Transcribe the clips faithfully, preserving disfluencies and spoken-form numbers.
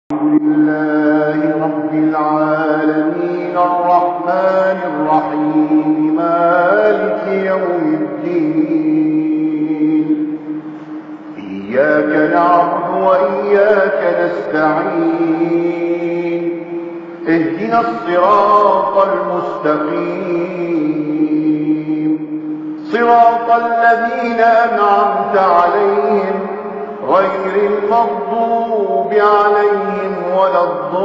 الحمد لله رب العالمين الرحمن الرحيم مالك يوم الدين إياك نعبد وإياك نستعين اهدنا الصراط المستقيم صراط الذين أنعمت عليهم غير المغضوب عليهم ولا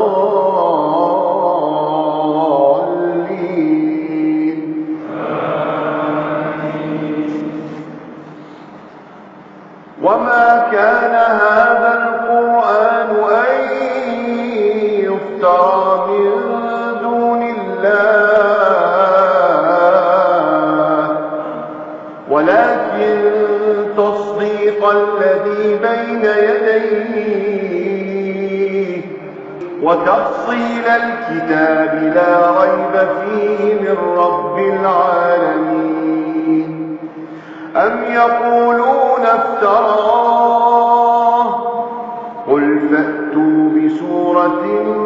الضالين وما كان هذا القرآن أن يفترى من دون الله ولكن تصديق الذي بين يديه وتفصيل الكتاب لا ريب فيه من رب العالمين أم يقولون افتراه قل فأتوا بسورة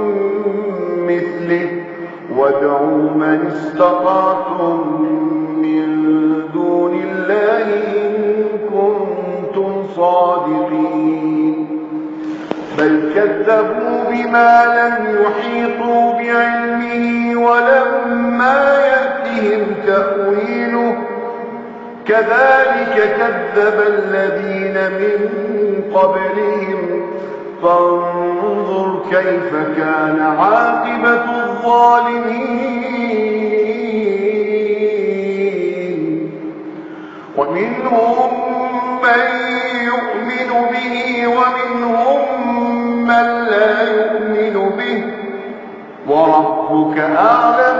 مثله وادعوا من استطعتم من دون الله إن كنتم صادقين بل كذبوا بما لم يحيطوا بعلمه ولما يأتهم تأويله كذلك كذب الذين من قبلهم فانظر كيف كان عاقبة الظالمين ومنهم من يؤمن به ومنهم من لا يؤمن به وربك أعلم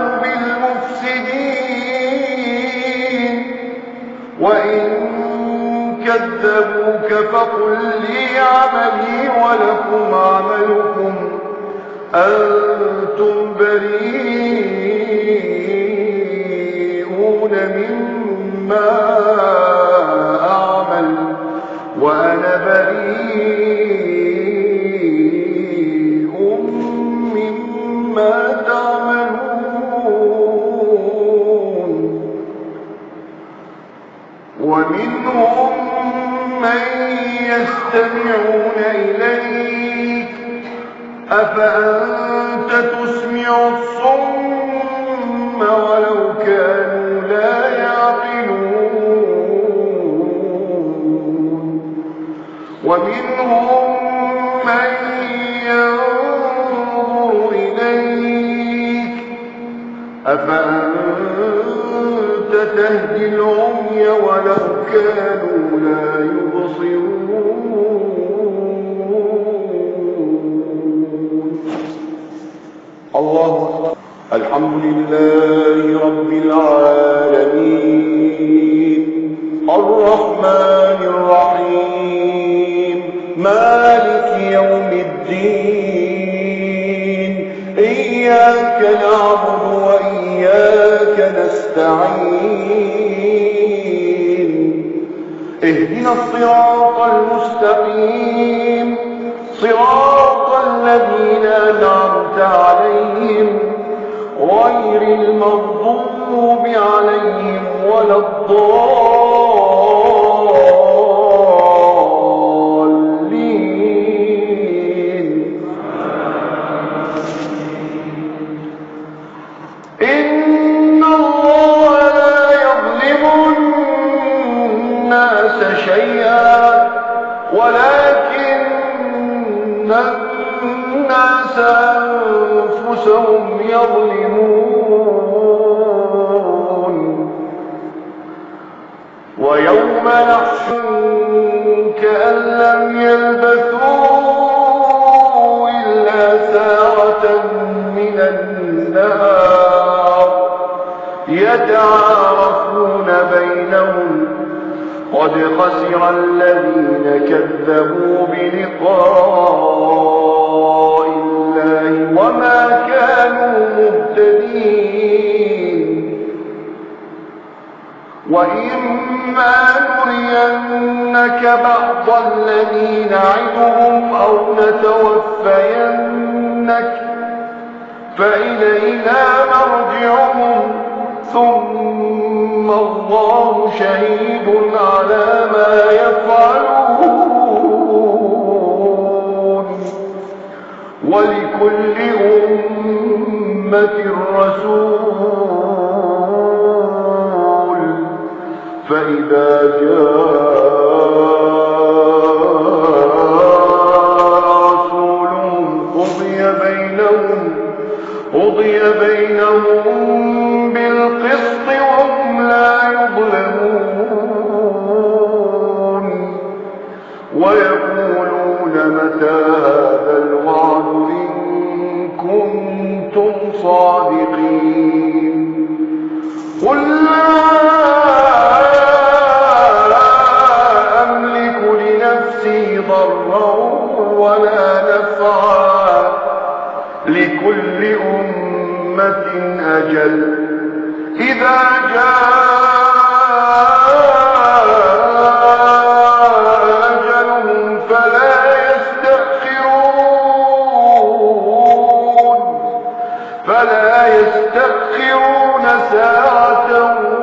بالمفسدين وإن كذبوك فقل لي عملي ولكم عملكم أنتم بريئون مما أعمل وأنا بريء مما تعملون ومنهم من يستمعون إليك أفأنت تسمع الصم ولو كانوا لا يعقلون ومنهم من ينظر إليك أفأنت تهدي العمي ولو كانوا لا يبصرون الله أكبر الحمد لله رب العالمين الرحمن الرحيم مالك يوم الدين إياك نعبد وإياك نستعين اهدنا الصراط المستقيم صراط الذين أنعمت عليهم غير المغضوب عليهم ولا الضالين إن الله لا يظلم الناس شيئا ولكن الناس أنفسهم يظلمون ويوم نحشرهم كأن لم يلبثوا إلا ساعة من النهار يتعارفون بينهم قد خسر الذين كذبوا بلقاء الله وما كانوا مهتدين وإما نرينك بعض الذي نعدهم أو نتوفينك ينبئهم ثم الله شهيد على ما يفعلون ولكل أمة رسول فإذا جاء رسولهم قضي بينهم قضي بينهم بالقسط وهم لا يظلمون ويقولون متى هذا الوعد إن كنتم صادقين قل لا أملك لنفسي ضرا ولا نفعا لكل أمة أجل إذا جاء أجلهم فلا يستأخرون فلا يستأخرون ساعة